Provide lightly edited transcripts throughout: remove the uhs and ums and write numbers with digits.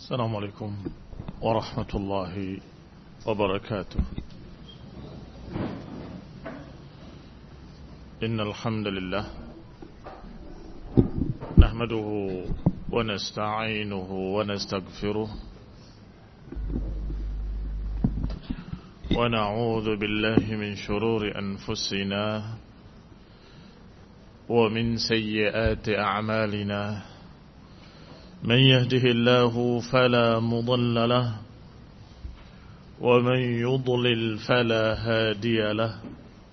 السلام عليكم ورحمة الله وبركاته. إن الحمد لله نحمده ونستعينه ونستغفره ونعوذ بالله من شرور أنفسنا ومن سيئات أعمالنا. من يهده الله فلا مضل له ومن يضلل فلا هادي له.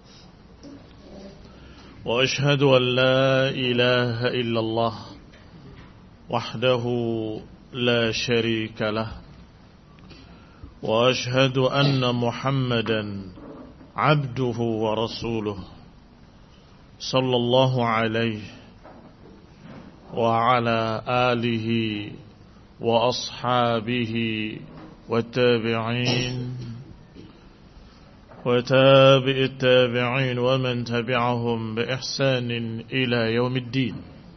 وأشهد أن لا إله إلا الله وحده لا شريك له. وأشهد أن محمدا عبده ورسوله صلى الله عليه وعلى آله وأصحابه والتابعين وتابع التابعين ومن تبعهم بإحسان إلى يوم الدين.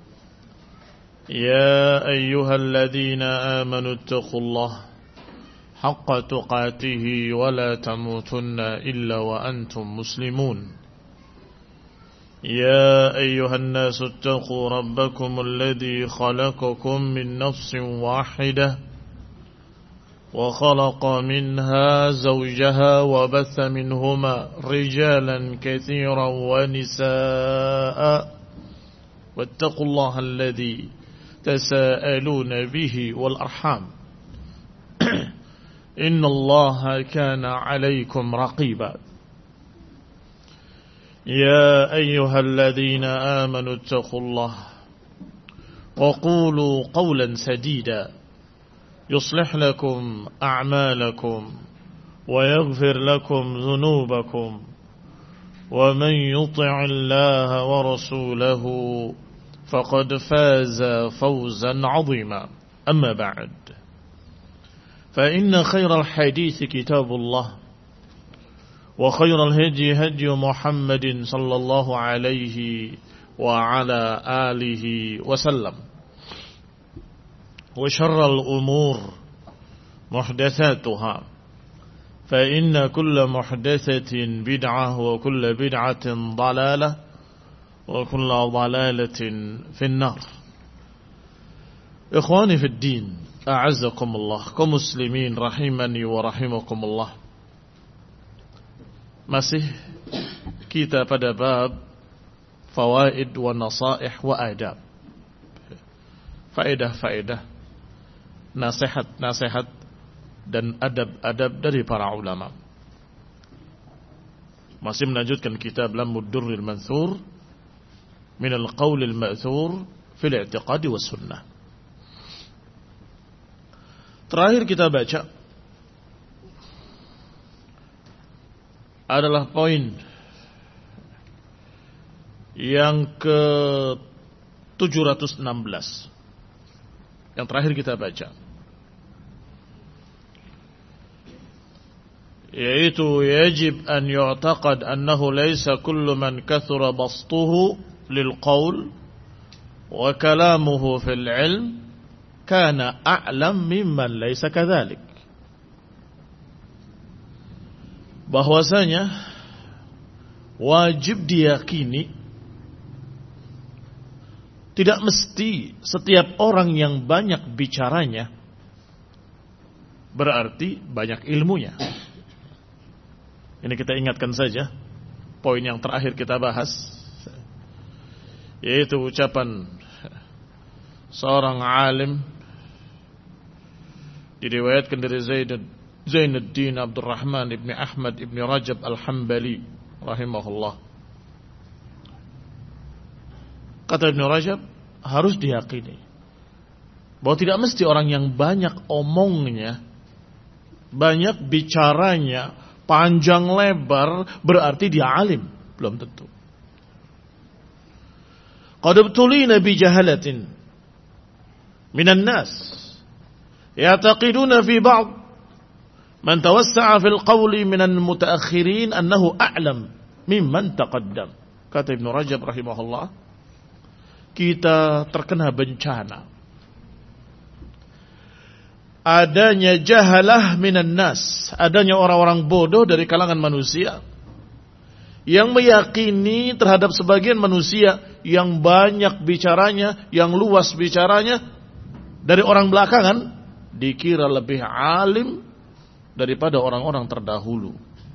يا أيها الذين آمنوا اتقوا الله حق تقاته ولا تموتن إلا وأنتم مسلمون. يا أيها الناس اتقوا ربكم الذي خلقكم من نفس واحدة وخلق منها زوجها وبث منهما رجالا كثيرا ونساء واتقوا الله الذي تساءلون به والأرحام إن الله كان عليكم رقيبا. يا أيها الذين آمنوا اتقوا الله وقولوا قولا سديدا يصلح لكم أعمالكم ويغفر لكم ذنوبكم ومن يطع الله ورسوله فقد فاز فوزا عظيما. أما بعد، فإن خير الحديث كتاب الله وخير الهدي هدي محمد صلى الله عليه وعلى آله وسلم. وشر الأمور محدثاتها فإن كل محدثة بدعة وكل بدعة ضلالة وكل ضلالة في النار. إخواني في الدين أعزكم الله كمسلمين رحمني ورحمكم الله. Masih kita pada bab fawaid wa nasaih wa adab. Faedah-faedah, nasihat-nasihat dan adab-adab dari para ulama. Masih melanjutkan kitab Lammud Durril Manthur min al-qawl al-ma'thur fil i'tiqad was sunnah. Terakhir kita baca adalah poin yang ke-716 yang terakhir kita baca, yaitu yajib an yu'taqad annahu laysa kullu man kathura bastuhu lil qawl wa kalamuhu fil ilm kana a'lam mimman laysa kadhalik. Bahwasanya wajib diyakini tidak mesti setiap orang yang banyak bicaranya berarti banyak ilmunya. Ini kita ingatkan saja poin yang terakhir kita bahas, yaitu ucapan seorang alim diriwayatkan dari Zainuddin Abdurrahman ibn Ahmad ibn Rajab al-Hambali rahimahullah. Kata Ibn Rajab, harus diyakini bahwa tidak mesti orang yang banyak omongnya, banyak bicaranya, panjang lebar berarti dia alim. Belum tentu. Qad ibtulina bi jahalatin minan nas ya'taqiduna fi ba'd man tawassa'a fil qawli minal mutaakhirin annahu a'lam mimman taqaddam. Kata Ibn Rajab rahimahullah, kita terkena bencana adanya jahalah minan nas, adanya orang-orang bodoh dari kalangan manusia yang meyakini terhadap sebagian manusia yang banyak bicaranya, yang luas bicaranya dari orang belakangan, dikira lebih alim daripada orang-orang terdahulu.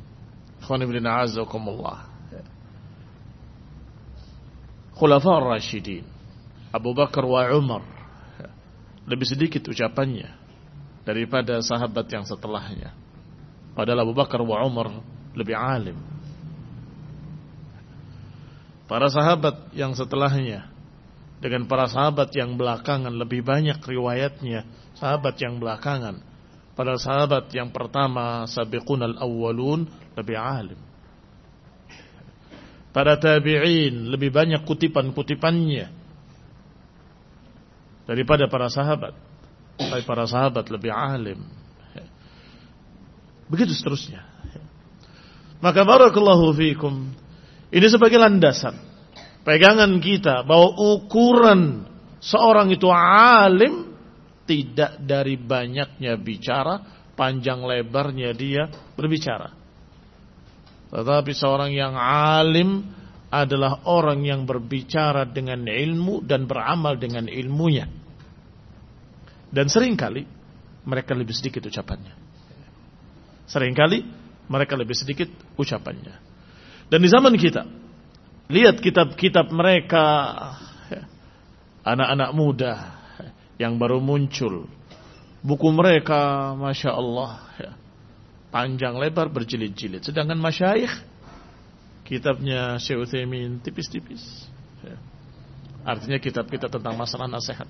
Khulafa ar-Rasyidin Abu Bakar wa Umar lebih sedikit ucapannya daripada sahabat yang setelahnya. Padahal Abu Bakar wa Umar lebih alim. Para sahabat yang setelahnya dengan para sahabat yang belakangan lebih banyak riwayatnya sahabat yang belakangan. Padahal sahabat yang pertama sabiqunal awwalun lebih alim. Para tabi'in lebih banyak kutipan-kutipannya daripada para sahabat. Tapi para sahabat lebih alim. Begitu seterusnya. Maka barakallahu fikum, ini sebagai landasan pegangan kita bahwa ukuran seorang itu alim tidak dari banyaknya bicara, panjang lebarnya dia berbicara. Tetapi seorang yang alim adalah orang yang berbicara dengan ilmu dan beramal dengan ilmunya. Dan seringkali mereka lebih sedikit ucapannya. Seringkali mereka lebih sedikit ucapannya. Dan di zaman kita, lihat kitab-kitab mereka, anak-anak muda yang baru muncul. Buku mereka, Masya Allah, panjang lebar berjilid-jilid. Sedangkan masyayikh, kitabnya Syekh Utsaimin tipis-tipis. Artinya kitab-kitab tentang masalah nasihat.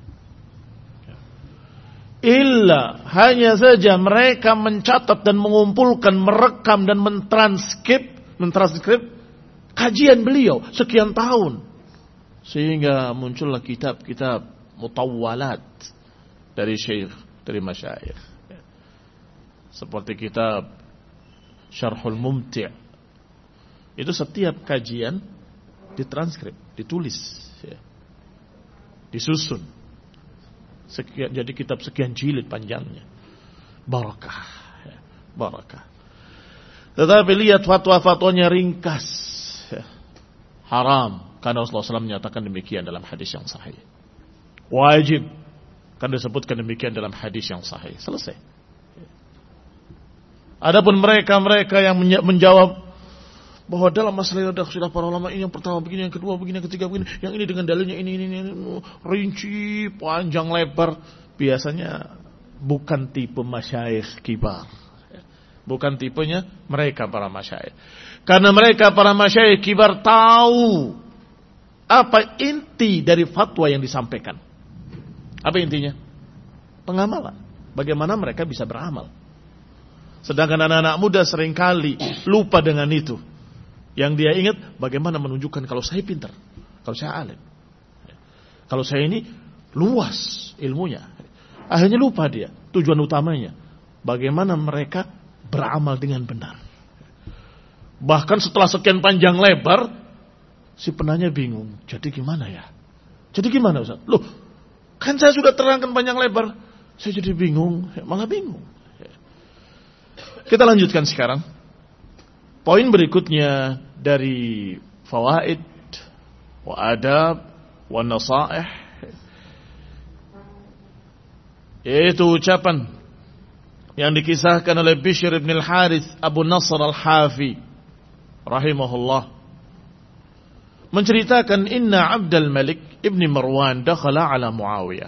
Illa hanya saja mereka mencatat dan mengumpulkan, merekam dan mentranskrip kajian beliau sekian tahun. Sehingga muncullah kitab-kitab mutawwalat dari syekh, dari masyayikh. Seperti kitab Syarhul Mumti'. Itu setiap kajian ditranskrip, ditulis, disusun. Jadi kitab sekian jilid panjangnya. Barakah. Barakah. Tetapi lihat fatwa-fatwanya ringkas. Haram. Karena Rasulullah SAW menyatakan demikian dalam hadis yang sahih. Wajib. Karena disebutkan demikian dalam hadis yang sahih. Selesai. Adapun mereka yang menjawab bahwa dalam masalah sudah para ulama ini yang pertama begini, yang kedua begini, yang ketiga begini, yang ini dengan dalilnya ini rinci, panjang lebar, biasanya bukan tipe masyayikh kibar. Bukan tipenya mereka para masyayikh. Karena mereka para masyayikh kibar tahu apa inti dari fatwa yang disampaikan. Apa intinya? Pengamalan. Bagaimana mereka bisa beramal. Sedangkan anak-anak muda seringkali lupa dengan itu. Yang dia ingat bagaimana menunjukkan kalau saya pintar, kalau saya alim, kalau saya ini luas ilmunya. Akhirnya lupa dia tujuan utamanya. Bagaimana mereka beramal dengan benar. Bahkan setelah sekian panjang lebar, si penanya bingung. Jadi gimana ya? Jadi gimana Ustaz? Loh, kan saya sudah terangkan panjang lebar. Saya jadi bingung, malah bingung. Kita lanjutkan sekarang. Poin berikutnya dari fawaid wa adab wa nasaih, yaitu ucapan yang dikisahkan oleh Bishr ibn al-Harith Abu Nasr al-Hafi rahimahullah, menceritakan inna Abdul Malik ibn Marwan dakhala ala Muawiyah.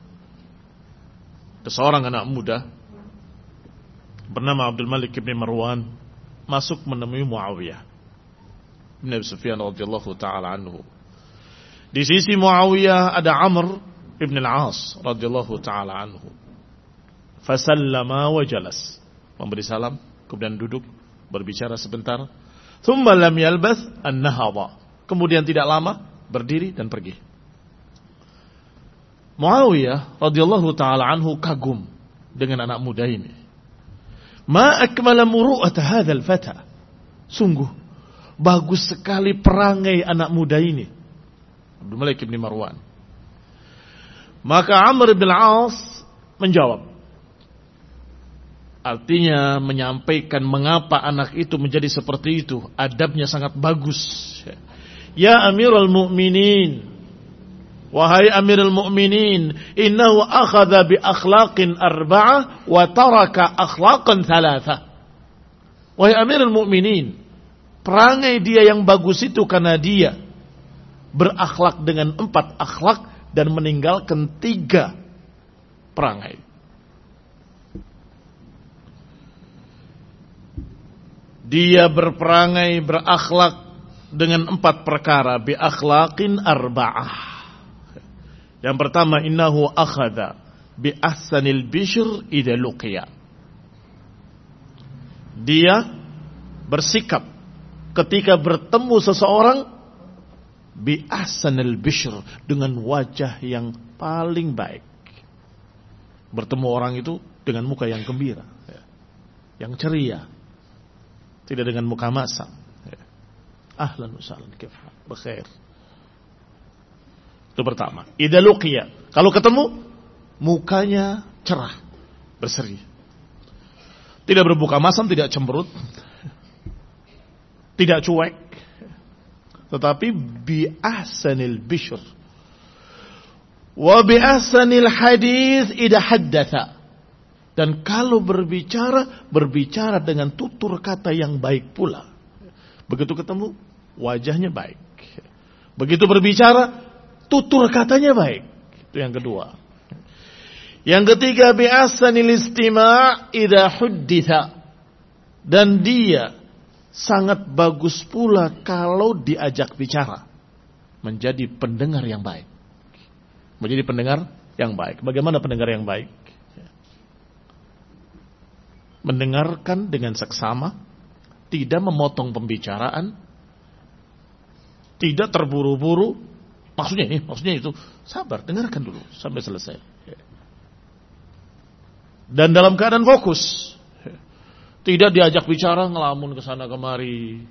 Seorang anak muda bernama Abdul Malik ibn Marwan masuk menemui Muawiyah bin Abi Sufyan radhiyallahu taala anhu. Di sisi Muawiyah ada Amr ibn al-As radhiyallahu taala anhu. Fasallama wa jalas. Memberi salam, kemudian duduk, berbicara sebentar. Thumma lam yalbath an-nahadha. Kemudian tidak lama berdiri dan pergi. Muawiyah radhiyallahu taala anhu kagum dengan anak muda ini. Ma akmala muru'at hadzal fata. Sungguh bagus sekali perangai anak muda ini. Abdul Malik bin Marwan. Maka Amr bin Al-As menjawab, Artinya menyampaikan mengapa anak itu menjadi seperti itu. Adabnya sangat bagus. Ya Amirul Mu'minin, wahai Amirul Mu'minin, innahu akhadha bi akhlaqin arba'ah wa taraka akhlaqan thalatha. Wahai Amirul Mu'minin, perangai dia yang bagus itu karena dia berakhlak dengan 4 akhlak dan meninggalkan 3 perangai. Dia berperangai, berakhlak dengan 4 perkara. Bi akhlaqin arba'ah. Yang pertama, innahu akhadha bi ahsanil bishr idza luqiya. Dia bersikap ketika bertemu seseorang bi ahsanil bishr, dengan wajah yang paling baik. Bertemu orang itu dengan muka yang gembira, yang ceria, tidak dengan muka masam. Ahlan wa sahlan, kifal, bekhair. Itu pertama. Idza luqiya, kalau ketemu mukanya cerah, berseri. Tidak bermuka masam, tidak cemberut, tidak cuek, tetapi bi ahsanil bishr. Wa bi ahsanil hadits idza haddatsa. Dan kalau berbicara dengan tutur kata yang baik pula. Begitu ketemu, wajahnya baik. Begitu berbicara, tutur katanya baik. Itu yang kedua. Yang ketiga, bi ahsanil istima' idza hudditha. Dan dia sangat bagus pula kalau diajak bicara. Menjadi pendengar yang baik. Menjadi pendengar yang baik. Bagaimana pendengar yang baik? Mendengarkan dengan seksama, tidak memotong pembicaraan, tidak terburu-buru. Maksudnya ini, maksudnya itu. Sabar, dengarkan dulu sampai selesai. Dan dalam keadaan fokus. Tidak diajak bicara, ngelamun ke sana kemari.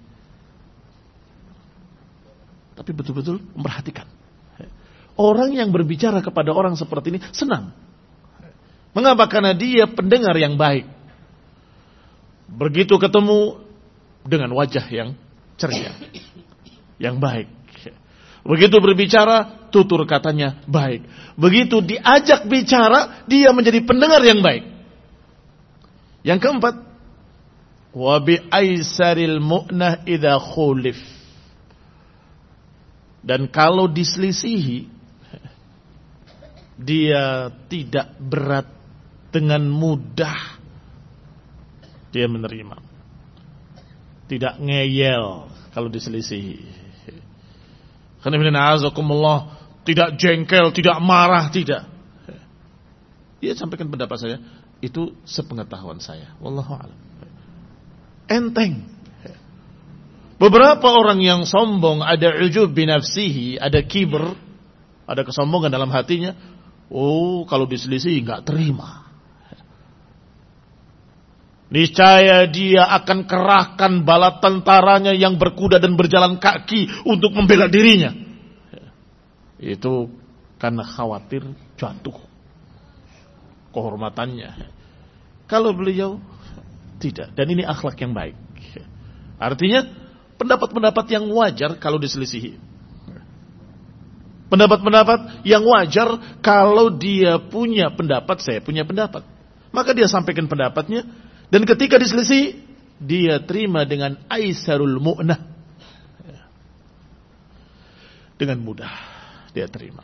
Tapi betul-betul memperhatikan. Orang yang berbicara kepada orang seperti ini senang. Mengapa? Karena dia pendengar yang baik. Begitu ketemu dengan wajah yang ceria, yang baik. Begitu berbicara, tutur katanya baik. Begitu diajak bicara, dia menjadi pendengar yang baik. Yang keempat, wa bi aisaril mu'nah idza khulif. Dan kalau diselisihi, dia tidak berat, dengan mudah dia menerima. Tidak ngeyel kalau diselisihi. Tidak jengkel, tidak marah, tidak. Dia sampaikan pendapat saya, itu sepengetahuan saya. Wallahu a'lam. Enteng. Beberapa orang yang sombong, ada ujub binafsihi, ada kibr, ada kesombongan dalam hatinya. Oh, kalau diselisihi enggak terima. Niscaya dia akan kerahkan bala tentaranya yang berkuda dan berjalan kaki untuk membela dirinya. Itu karena khawatir jatuh kehormatannya. Kalau beliau tidak. Dan ini akhlak yang baik. Artinya pendapat-pendapat yang wajar kalau diselisihi. Pendapat-pendapat yang wajar kalau dia punya pendapat, saya punya pendapat. Maka dia sampaikan pendapatnya. Dan ketika diselisih, dia terima dengan aisarul mu'nah. Dengan mudah dia terima.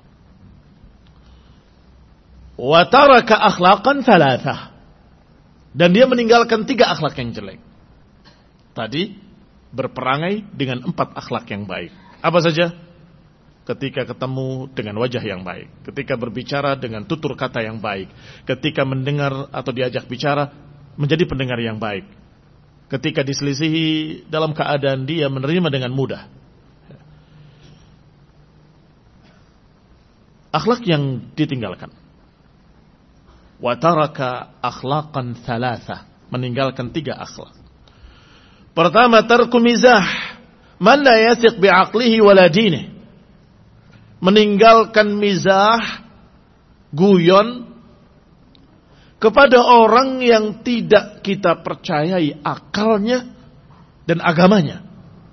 Wa taraka akhlaqan thalathah. Dan dia meninggalkan 3 akhlak yang jelek. Tadi berperangai dengan 4 akhlak yang baik. Apa saja? Ketika ketemu dengan wajah yang baik. Ketika berbicara dengan tutur kata yang baik. Ketika mendengar atau diajak bicara, menjadi pendengar yang baik. Ketika diselisihi, dalam keadaan dia menerima dengan mudah. Akhlak yang ditinggalkan. Wa taraka akhlaqan thalatha. Meninggalkan 3 akhlak. Pertama, tarku mizah. Man la yathiq bi'aqlihi wala dinih. Meninggalkan mizah, guyon, kepada orang yang tidak kita percayai akalnya dan agamanya.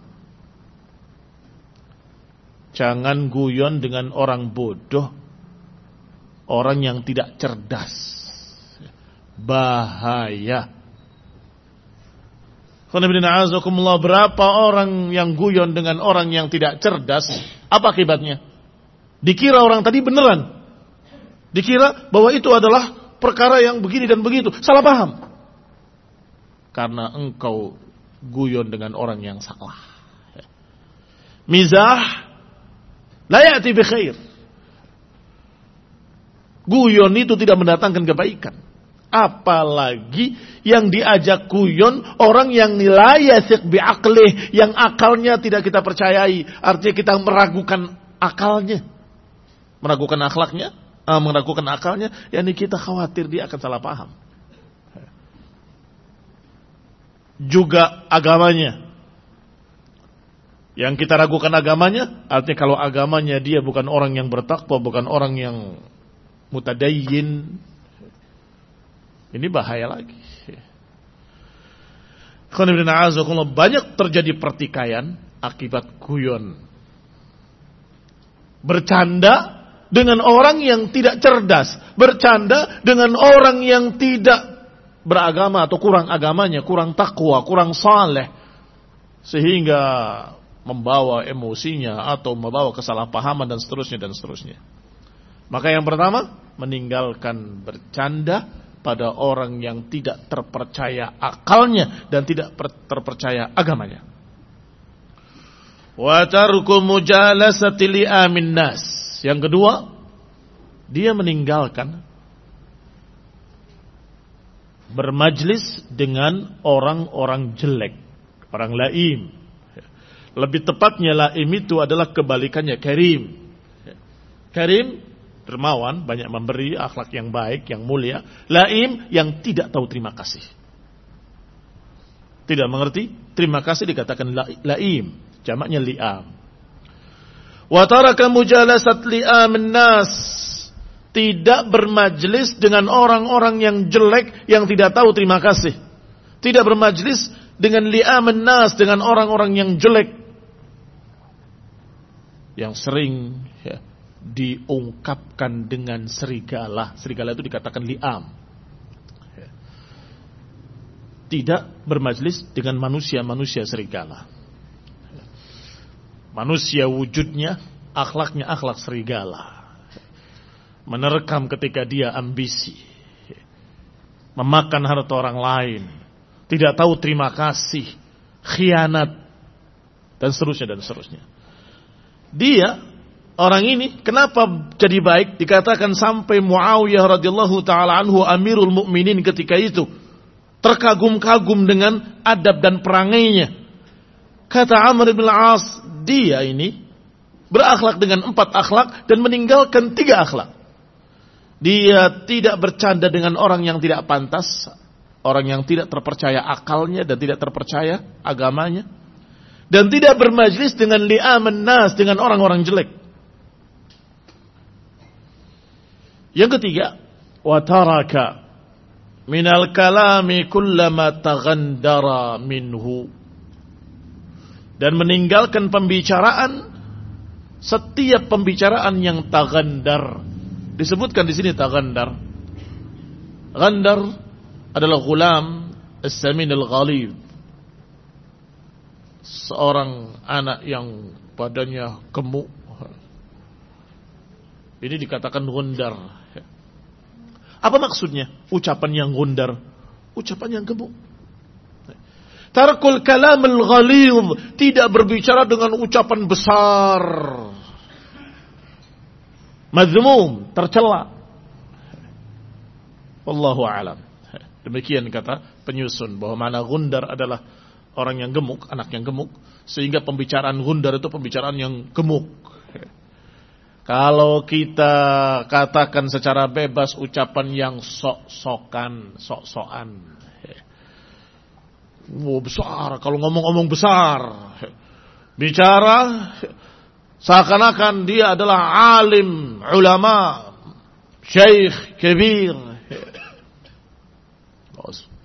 Jangan guyon dengan orang bodoh, orang yang tidak cerdas. Bahaya. Berapa orang yang guyon dengan orang yang tidak cerdas, apa akibatnya? Dikira orang tadi beneran. Dikira bahwa itu adalah perkara yang begini dan begitu. Salah paham. Karena engkau guyon dengan orang yang salah. Mizah la ya'ti bi khair. Guyon itu tidak mendatangkan kebaikan. Apalagi yang diajak guyon orang yang la yathiq bi aqlih, yang akalnya tidak kita percayai. Artinya kita meragukan akalnya. Meragukan akhlaknya, meragukan akalnya, yakni kita khawatir dia akan salah paham. Juga agamanya. Yang kita ragukan agamanya, artinya kalau agamanya dia bukan orang yang bertakwa, bukan orang yang mutadayyin, ini bahaya lagi. Banyak terjadi pertikaian akibat guyon. Bercanda dengan orang yang tidak cerdas, bercanda dengan orang yang tidak beragama atau kurang agamanya, kurang takwa, kurang saleh, sehingga membawa emosinya atau membawa kesalahpahaman dan seterusnya. Maka yang pertama, meninggalkan bercanda pada orang yang tidak terpercaya akalnya dan tidak terpercaya agamanya. Wa tarku mujalasati li'amin nas. Yang kedua, dia meninggalkan bermajlis dengan orang-orang jelek, orang laim. Lebih tepatnya laim itu adalah kebalikannya karim. Karim, dermawan, banyak memberi, akhlak yang baik, yang mulia. Laim, yang tidak tahu terima kasih. Tidak mengerti, terima kasih dikatakan laim. Jamaknya li'am. Wa taraka mujalasat li'amin nas. Tidak bermajlis dengan orang-orang yang jelek, yang tidak tahu terima kasih. Tidak bermajlis dengan li'amin nas, dengan orang-orang yang jelek, yang sering diungkapkan dengan serigala. Serigala itu dikatakan li'am. Tidak bermajlis dengan manusia-manusia serigala. Manusia wujudnya, akhlaknya akhlak serigala. Menerkam ketika dia ambisi, memakan harta orang lain, tidak tahu terima kasih, khianat, dan seterusnya. Dia, orang ini, kenapa jadi baik? Dikatakan sampai Muawiyah radhiyallahu ta'ala anhu, Amirul Mukminin ketika itu, terkagum-kagum dengan adab dan perangainya. Kata Amr bin Al-As, dia ini berakhlak dengan 4 akhlak dan meninggalkan 3 akhlak. Dia tidak bercanda dengan orang yang tidak pantas, orang yang tidak terpercaya akalnya dan tidak terpercaya agamanya, dan tidak bermajlis dengan li'aman nas, dengan orang-orang jelek. Yang ketiga, wa taraka minal kalami kullama taghandara minhu. Dan meninggalkan pembicaraan, setiap pembicaraan yang taghandar. Disebutkan di sini taghandar. Ghandar adalah ghulam as-samin al-ghalib. Seorang anak yang badannya gemuk. Ini dikatakan gundar. Apa maksudnya? Ucapan yang gundar, ucapan yang gemuk. Tarkul kalam al-ghalidh, tidak berbicara dengan ucapan besar, mazmum, tercela. Wallahu a'lam. Demikian kata penyusun bahwa mana gundar adalah orang yang gemuk, anak yang gemuk, sehingga pembicaraan gundar itu pembicaraan yang gemuk. Kalau kita katakan secara bebas ucapan yang sok-sokan, sok-sokan. Besar, kalau ngomong-ngomong besar. Bicara seakan-akan dia adalah alim, ulama, syekh, kabir.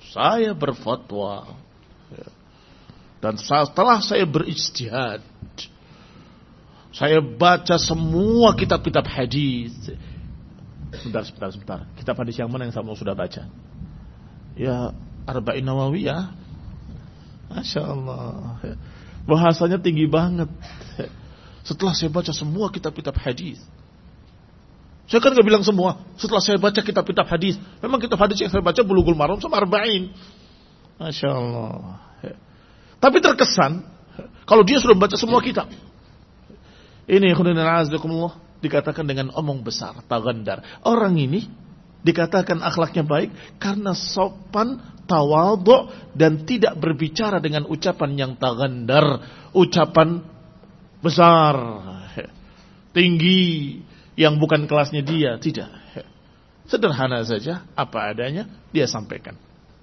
Saya berfatwa. Dan setelah saya berijtihad, saya baca semua kitab-kitab hadis. Sebentar. Kitab hadis yang mana yang kamu sudah baca? Ya, Arba'in Nawawiyah. Masya Allah. Bahasanya tinggi banget. Setelah saya baca semua kitab-kitab hadis. Saya kan gak bilang semua. Setelah saya baca kitab-kitab hadis. Memang kitab hadis yang saya baca Bulughul Maram sama Arba'in. Masya Allah. Tapi terkesan kalau dia sudah baca semua kitab. Ini dikatakan dengan omong besar, tagandar. Orang ini dikatakan akhlaknya baik karena sopan, tawadhu, dan tidak berbicara dengan ucapan yang tagandar, ucapan besar, tinggi, yang bukan kelasnya dia, tidak. Sederhana saja, apa adanya dia sampaikan.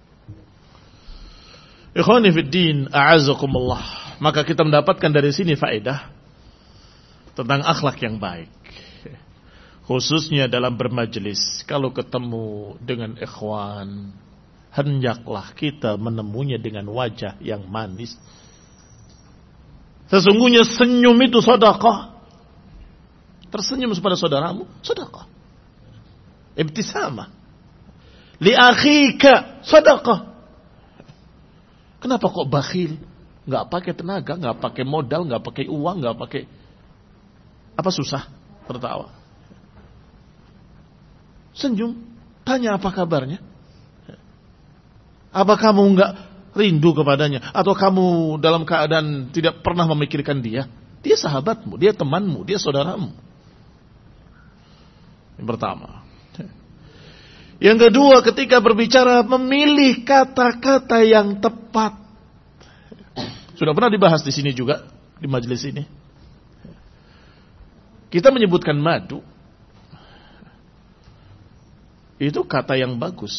Ikhwani fid din, a'azzakumullah. Maka kita mendapatkan dari sini faedah tentang akhlak yang baik. Khususnya dalam bermajlis, kalau ketemu dengan ikhwan, hendaklah kita menemunya dengan wajah yang manis. Sesungguhnya senyum itu sedekah. Tersenyum kepada saudaramu, sedekah. Ibtisamah. Li akhika, sedekah. Kenapa kok bakhil? Enggak pakai tenaga, enggak pakai modal, enggak pakai uang, enggak pakai apa, susah tertawa. Senyum, tanya apa kabarnya? Apa kamu enggak rindu kepadanya? Atau kamu dalam keadaan tidak pernah memikirkan dia? Dia sahabatmu, dia temanmu, dia saudaramu. Yang pertama. Yang kedua, ketika berbicara memilih kata-kata yang tepat. Sudah pernah dibahas di sini juga, di majelis ini. Kita menyebutkan madu. Itu kata yang bagus.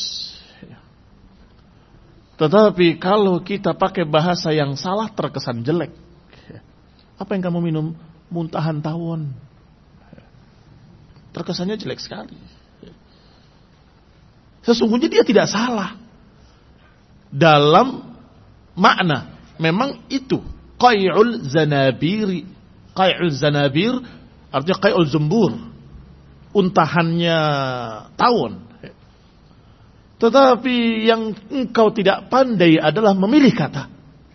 Tetapi kalau kita pakai bahasa yang salah, terkesan jelek. Apa yang kamu minum? Muntahan tawon. Terkesannya jelek sekali. Sesungguhnya dia tidak salah. Dalam makna. Memang itu. Qai'ul zanabiri. Qai'ul zanabir artinya qai'ul zumbur. Untahannya tawon. Tetapi yang engkau tidak pandai adalah memilih kata.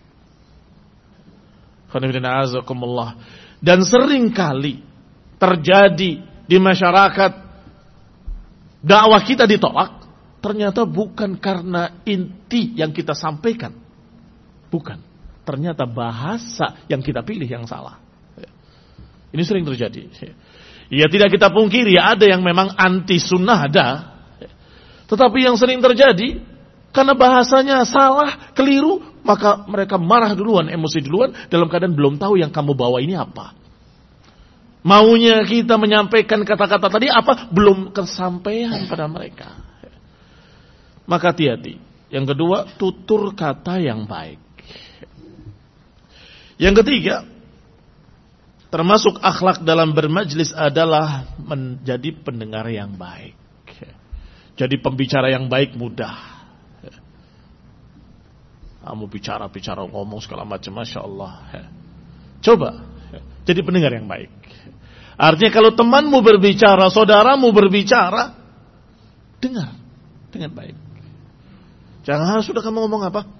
Dan seringkali terjadi di masyarakat dakwah kita ditolak. Ternyata bukan karena inti yang kita sampaikan. Bukan. Ternyata bahasa yang kita pilih yang salah. Ini sering terjadi. Ya tidak kita pungkiri, ada yang memang anti sunnah, ada. Tetapi yang sering terjadi, karena bahasanya salah, keliru, maka mereka marah duluan, emosi duluan, dalam keadaan belum tahu yang kamu bawa ini apa. Maunya kita menyampaikan kata-kata tadi apa, belum kesampaian pada mereka. Maka hati-hati. Yang kedua, tutur kata yang baik. Yang ketiga, termasuk akhlak dalam bermajlis adalah menjadi pendengar yang baik. Jadi pembicara yang baik mudah. Kamu bicara, ngomong segala macam, Masya Allah. Coba, jadi pendengar yang baik. Artinya kalau temanmu berbicara, saudaramu berbicara, dengar dengan baik. Jangan sudah kamu ngomong apa?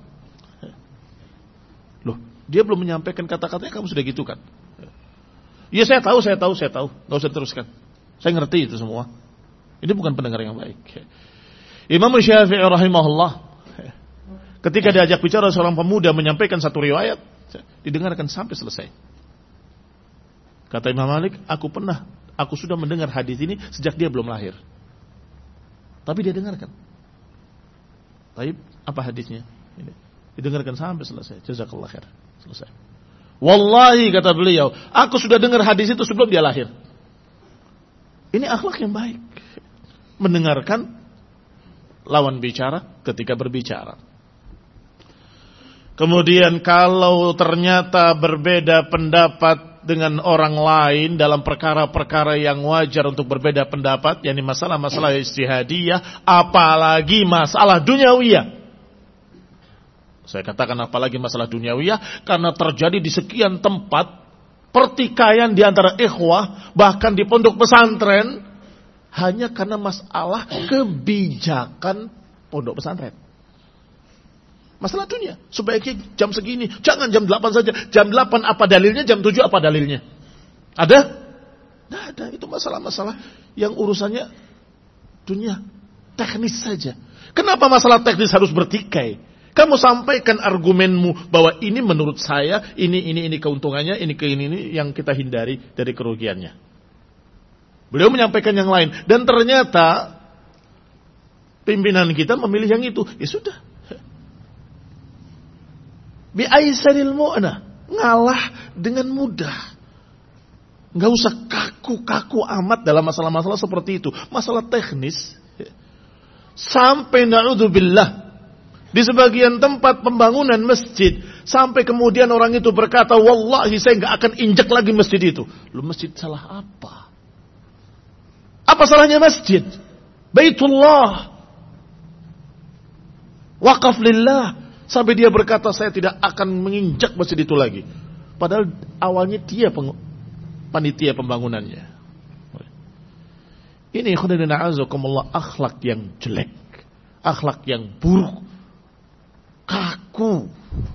Loh, dia belum menyampaikan kata-katanya, kamu sudah gitu kan? Iya saya tahu. Gak usah teruskan. Saya ngerti itu semua. Ini bukan pendengar yang baik. Imam Syafi'i rahimahullah, ketika diajak bicara seorang pemuda menyampaikan satu riwayat, didengarkan sampai selesai. Kata Imam Malik, aku sudah mendengar hadis ini sejak dia belum lahir. Tapi dia dengarkan. Tapi apa hadisnya? Didengarkan sampai selesai. Jazakallah khair. Selesai. Wallahi kata beliau, aku sudah dengar hadis itu sebelum dia lahir. Ini akhlak yang baik. Mendengarkan lawan bicara ketika berbicara. Kemudian kalau ternyata berbeda pendapat dengan orang lain dalam perkara-perkara yang wajar untuk berbeda pendapat, yakni masalah-masalah ijtihadiyah, apalagi masalah dunyawiyah. Saya katakan apalagi masalah duniawiyah, karena terjadi di sekian tempat pertikaian di antara ikhwah, bahkan di pondok pesantren, hanya karena masalah kebijakan pondok pesantren. Masalah dunia, sebaiknya jam segini, jangan jam 8 saja. Jam 8 apa dalilnya, jam 7 apa dalilnya? Ada? Tidak ada, itu masalah-masalah yang urusannya dunia, teknis saja. Kenapa masalah teknis harus bertikai? Kamu sampaikan argumenmu bahwa ini menurut saya, ini keuntungannya, ini yang kita hindari dari kerugiannya. Beliau menyampaikan yang lain. Dan ternyata pimpinan kita memilih yang itu. Ya sudah. Bi'aisaril mu'na. Ngalah dengan mudah. Nggak usah kaku-kaku amat dalam masalah-masalah seperti itu. Masalah teknis. Sampai na'udzubillah. Di sebagian tempat pembangunan masjid, sampai kemudian orang itu berkata, wallahi saya nggak akan injak lagi masjid itu. Lu masjid salah apa? Apa salahnya masjid? Baitullah. Waqaf lillah. Sampai dia berkata, saya tidak akan menginjak masjid itu lagi. Padahal awalnya dia panitia pembangunannya. Ini khudana azakumullah, akhlak yang jelek. Akhlak yang buruk. Kaku.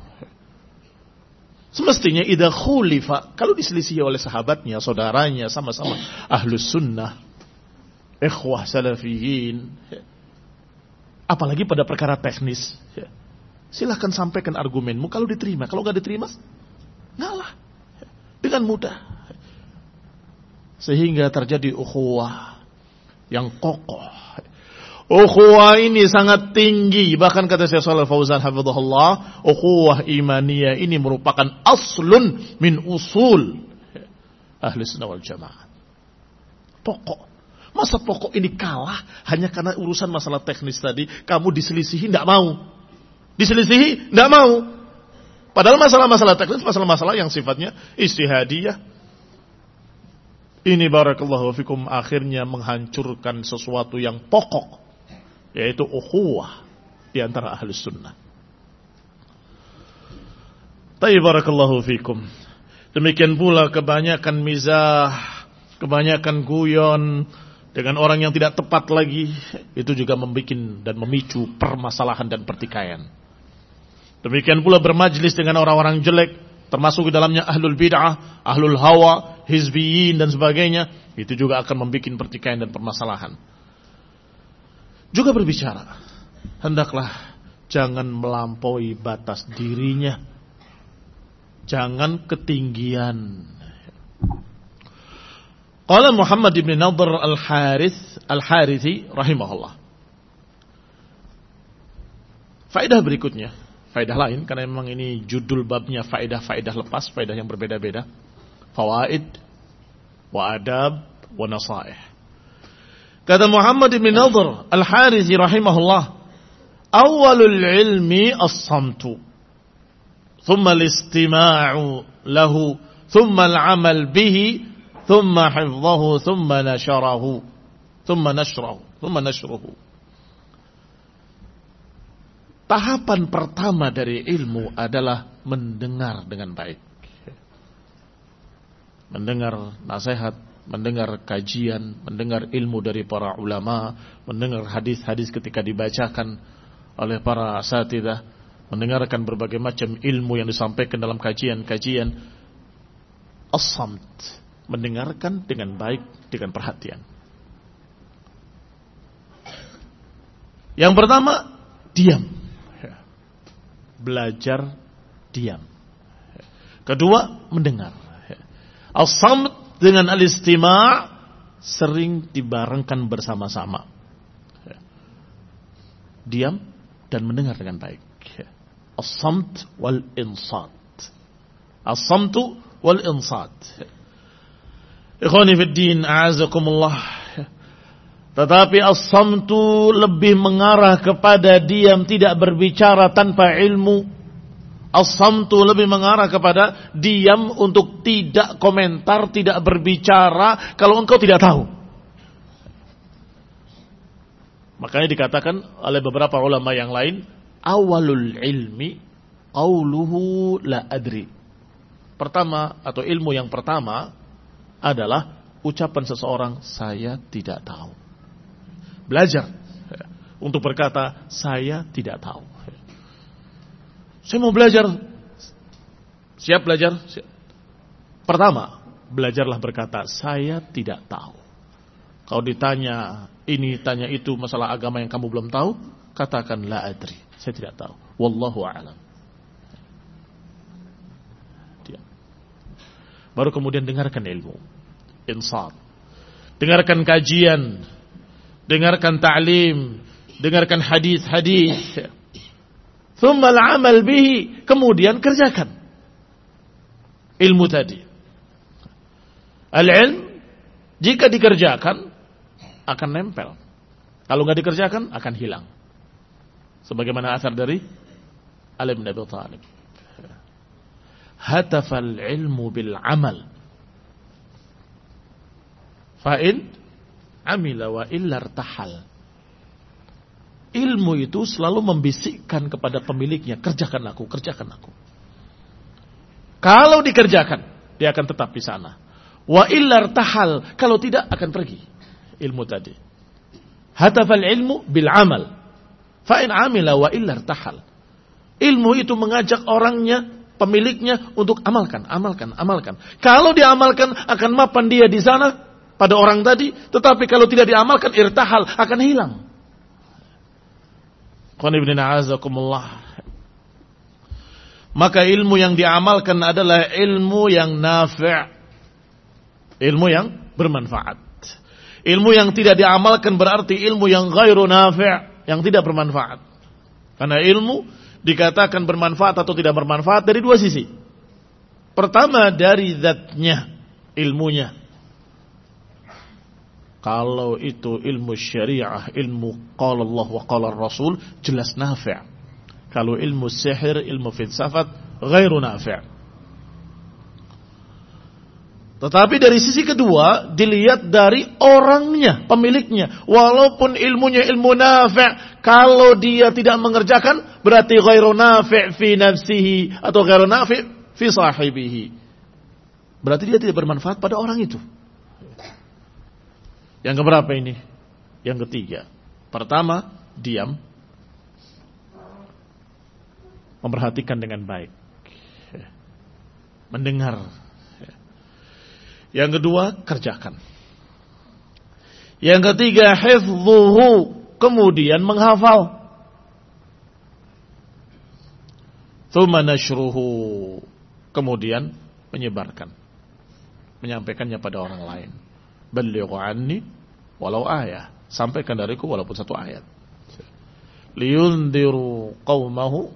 Semestinya idza khulifa, kalau diselisih oleh sahabatnya, saudaranya, sama-sama ahlus sunnah, ikhwah salafiyin, apalagi pada perkara teknis, silahkan sampaikan argumenmu. Kalau diterima, kalau nggak diterima, ngalah dengan mudah, sehingga terjadi ukhuwah yang kokoh. Ukhuwah ini sangat tinggi. Bahkan kata Syekh Shalih Fauzan hafizahullah, ukhuwah imaniyah ini merupakan aslun min usul ahli sunnah wal jamaah. Pokok. Masa pokok ini kalah hanya karena urusan masalah teknis tadi, kamu diselisihi tidak mau. Diselisihi tidak mau. Padahal masalah-masalah teknis, masalah-masalah yang sifatnya istihadiyah. Ini barakallahu fikum akhirnya menghancurkan sesuatu yang pokok, yaitu ukhuwah di antara ahli sunnah. Tapi barakallahu fikum. Demikian pula kebanyakan mizah, kebanyakan guyon dengan orang yang tidak tepat lagi, itu juga membuat dan memicu permasalahan dan pertikaian. Demikian pula bermajlis dengan orang-orang jelek, termasuk di dalamnya ahlul bid'ah, ahlul hawa, hizbiyin dan sebagainya, itu juga akan membuat pertikaian dan permasalahan. Juga berbicara, hendaklah jangan melampaui batas dirinya, jangan ketinggian. Qala Muhammad ibn Nadhr al-Harithi rahimahullah. Faedah berikutnya, faedah lain, karena memang ini judul babnya faedah-faedah lepas, faedah yang berbeda-beda. Fawaid wa adab wa nasaih. Kata Muhammad bin Nadhr al-Harithi rahimahullah, awalul ilmi as-samtu, thumma al-istima'u lahu, thumma al-amal bihi, thumma hifdhahu, thumma nashrahu. Tahapan pertama dari ilmu adalah mendengar dengan baik. Mendengar nasihat, mendengar kajian, mendengar ilmu dari para ulama, mendengar hadis-hadis ketika dibacakan oleh para asatidzah, mendengarkan berbagai macam ilmu yang disampaikan dalam kajian-kajian. As-samt, mendengarkan dengan baik, dengan perhatian. Yang pertama, diam. Belajar diam. Kedua, mendengar. As-samt dengan al-istima' sering dibarengkan bersama-sama. Diam dan mendengar dengan baik. As-samt wal insat. As-samtu wal insat. Ikhwani fid din, a'azakumullah. Tetapi as-samtu lebih mengarah kepada diam, tidak berbicara tanpa ilmu. As-samtu lebih mengarah kepada diam untuk tidak komentar, tidak berbicara kalau engkau tidak tahu. Makanya dikatakan oleh beberapa ulama yang lain, awalul ilmi qauluhu la adri. Pertama atau ilmu yang pertama adalah ucapan seseorang saya tidak tahu. Belajar untuk berkata saya tidak tahu. Saya mau belajar. Siap belajar? Siap. Pertama, belajarlah berkata saya tidak tahu. Kalau ditanya ini, tanya itu, masalah agama yang kamu belum tahu, katakan la adri, saya tidak tahu. Wallahu a'lam. Baru kemudian dengarkan ilmu, insat. Dengarkan kajian, dengarkan ta'lim, dengarkan hadis-hadis. Thumma al-amal bihi, kemudian kerjakan ilmu tadi. Al-ilm jika dikerjakan akan nempel. Kalau enggak dikerjakan akan hilang. Sebagaimana asar dari Ali bin Abi Thalib. Hatafal ilmu bil amal. Fa'in amila wa illa irtahal. Ilmu itu selalu membisikkan kepada pemiliknya, kerjakan aku, kerjakan aku. Kalau dikerjakan, dia akan tetap di sana. Wa illa irtahal, kalau tidak akan pergi. Ilmu tadi. Hatafal ilmu bil amal. Fa'in amila wa illa irtahal. Ilmu itu mengajak orangnya, pemiliknya untuk amalkan, amalkan, amalkan. Kalau diamalkan akan mapan dia di sana pada orang tadi, tetapi kalau tidak diamalkan irtahal akan hilang. Maka ilmu yang diamalkan adalah ilmu yang nafi', ilmu yang bermanfaat. Ilmu yang tidak diamalkan berarti ilmu yang ghairu nafi', yang tidak bermanfaat. Karena ilmu dikatakan bermanfaat atau tidak bermanfaat dari dua sisi. Pertama dari zatnya, ilmunya. Kalau itu ilmu syariah, ilmu qala Allah wa qala Rasul, jelas nafi'. Kalau ilmu sihir, ilmu filsafat, ghairu nafi'. Tetapi dari sisi kedua, dilihat dari orangnya, pemiliknya. Walaupun ilmunya ilmu nafi', kalau dia tidak mengerjakan, berarti ghairu nafi' fi nafsihi, atau ghairu nafi' fi sahibihi. Berarti dia tidak bermanfaat pada orang itu. Yang keberapa ini? Yang ketiga. Pertama, diam. Memperhatikan dengan baik. Mendengar. Yang kedua, kerjakan. Yang ketiga, hifdhuhu, kemudian menghafal. Tsumma nashruhu, kemudian menyebarkan. Menyampaikannya pada orang lain. Ballighu anni walau ayah, sampaikan dariku walaupun satu ayat. Liyundiru qaumahum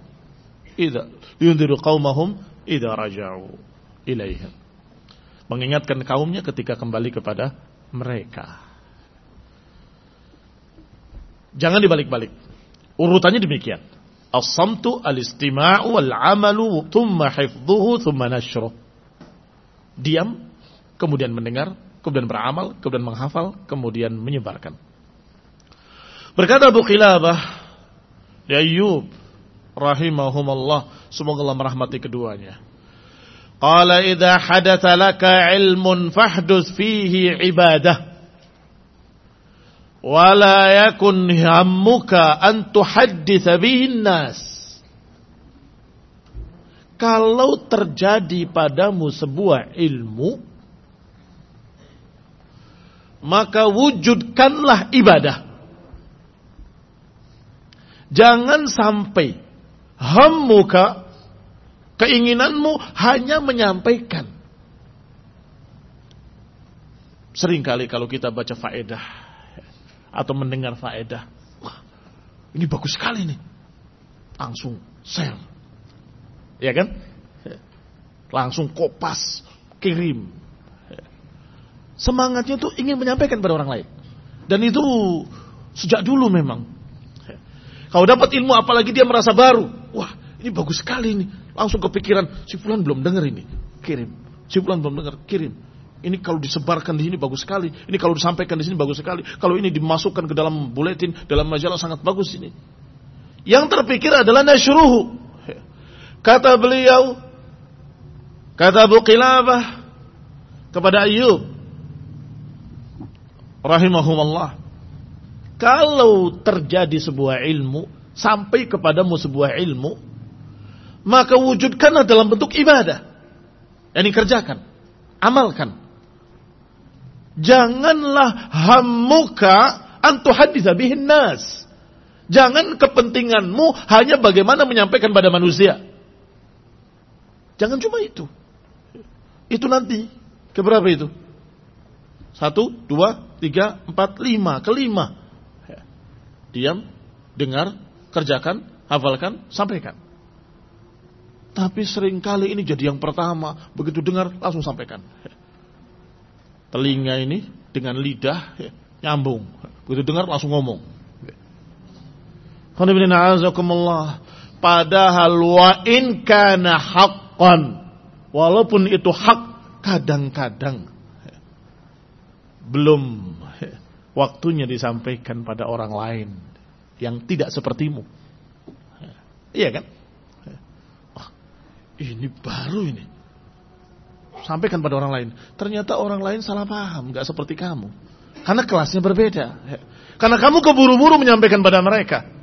idza raja'u ilaihim. Mengingatkan kaumnya ketika kembali kepada mereka. Jangan dibalik-balik. Urutannya demikian. As-samtu al-istima'u wal-'amalu thumma hifdhuhu thumma nashruh. Diam, kemudian mendengar, kemudian beramal, kemudian menghafal, kemudian menyebarkan. Berkata Abu Qilabah di Ayyub rahimahumullah, semoga Allah merahmati keduanya. Qala idza hadatsa laka ilmun fahdus fihi ibadah wa la yakun hammuka an tuhaddits bihi nas. Kalau terjadi padamu sebuah ilmu, maka wujudkanlah ibadah. Jangan sampai hammuka, keinginanmu hanya menyampaikan. Seringkali kalau kita baca faedah atau mendengar faedah, wah, ini bagus sekali nih, langsung share, ya kan? Langsung kopas, kirim. Semangatnya tuh ingin menyampaikan pada orang lain. Dan itu sejak dulu memang. Kalau dapat ilmu apalagi dia merasa baru. Wah, ini bagus sekali ini. Langsung kepikiran, si fulan belum dengar ini. Kirim. Si fulan belum dengar, kirim. Ini kalau disebarkan di sini bagus sekali. Ini kalau disampaikan di sini bagus sekali. Kalau ini dimasukkan ke dalam buletin, dalam majalah sangat bagus ini. Yang terpikir adalah nasyruhu. Kata beliau, kata Abu Qilabah kepada Ayyub rahimahumullah, kalau terjadi sebuah ilmu, sampai kepadamu sebuah ilmu, maka wujudkanlah dalam bentuk ibadah. Yani kerjakan, amalkan. Janganlah hammuka an tuhaditsa bihin nas. Jangan kepentinganmu hanya bagaimana menyampaikan pada manusia. Jangan cuma itu. Itu nanti. Keberapa itu? 1, 2, 3, 4, 5. Kelima. Diam, dengar, kerjakan, hafalkan, sampaikan. Tapi seringkali ini jadi yang pertama. Begitu dengar, langsung sampaikan. Telinga ini dengan lidah nyambung. Begitu dengar, langsung ngomong. Padahal wa in kana haqqan, walaupun itu hak, kadang-kadang belum waktunya disampaikan pada orang lain yang tidak sepertimu. Iya kan? Oh, ini baru ini. Sampaikan pada orang lain. Ternyata orang lain salah paham, gak seperti kamu. Karena kelasnya berbeda. Karena kamu keburu-buru menyampaikan pada mereka.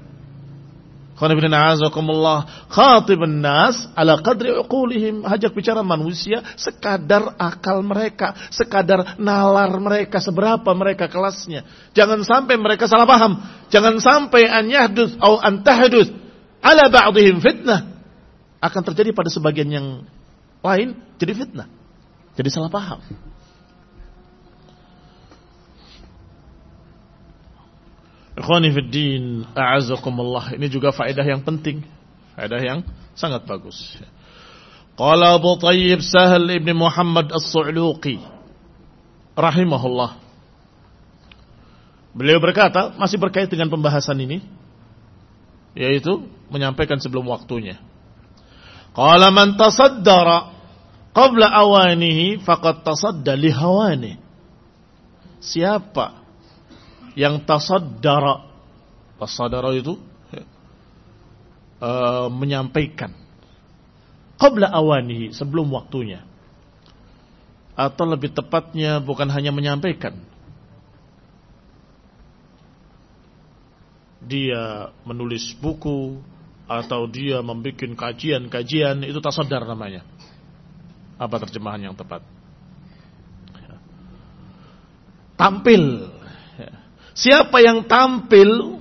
Khatibun nas ala qadri uqulihim. Ajak bicara manusia sekadar akal mereka, sekadar nalar mereka, seberapa mereka kelasnya. Jangan sampai mereka salah paham. Jangan sampai an yahdus atau an tahdus ala ba'dihim fitnah. Akan terjadi pada sebagian yang lain jadi fitnah, jadi salah paham. Ikhwani fid din, a'azzakumullah. Ini juga faedah yang penting, faedah yang sangat bagus. Qala Abu Thayyib Sahal ibn Muhammad As-Su'luqi rahimahullah. Beliau berkata, masih berkait dengan pembahasan ini, yaitu menyampaikan sebelum waktunya. Qala man tasaddara qabla awanihi faqad tasadda li hawani. Siapa yang tasaddara itu menyampaikan qabla awanihi, sebelum waktunya, atau lebih tepatnya bukan hanya menyampaikan, dia menulis buku atau dia membuat kajian, itu tasaddar namanya. Apa terjemahan yang tepat? Tampil. Siapa yang tampil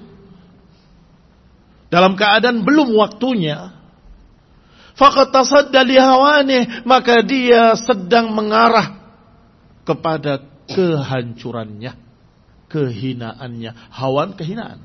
dalam keadaan belum waktunya, faqad tasadda li hawani, maka dia sedang mengarah kepada kehancurannya, kehinaannya. Hawan, kehinaan.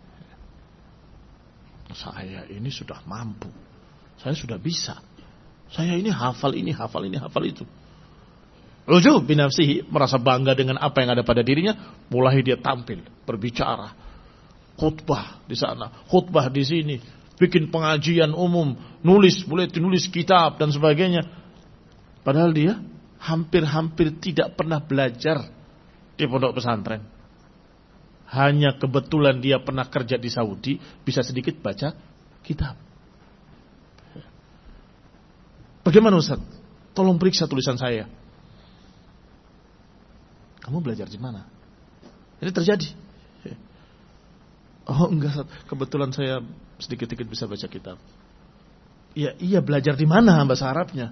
Saya ini sudah mampu, saya sudah bisa, saya ini hafal ini, hafal ini, hafal itu. Ujub binafsihi, merasa bangga dengan apa yang ada pada dirinya, mulai dia tampil, berbicara, khutbah di sana, khutbah di sini, bikin pengajian umum, nulis kitab dan sebagainya. Padahal dia hampir-hampir tidak pernah belajar di pondok pesantren. Hanya kebetulan dia pernah kerja di Saudi, bisa sedikit baca kitab. Bagaimana Ustaz? Tolong periksa tulisan saya. Kamu belajar di mana? Ini terjadi. Oh enggak, kebetulan saya sedikit-sedikit bisa baca kitab. Ya iya, belajar di mana bahasa Arabnya?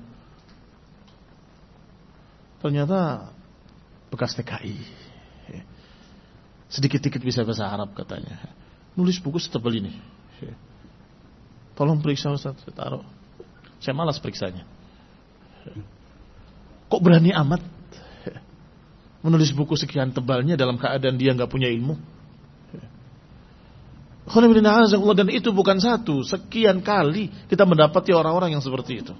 Ternyata bekas TKI. Sedikit-sedikit bisa bahasa Arab katanya. Nulis buku setebal ini. Tolong periksa Ustaz, saya taruh. Saya malas periksanya. Kok berani amat menulis buku sekian tebalnya dalam keadaan dia nggak punya ilmu? Dan itu bukan satu, sekian kali kita mendapati orang-orang yang seperti itu.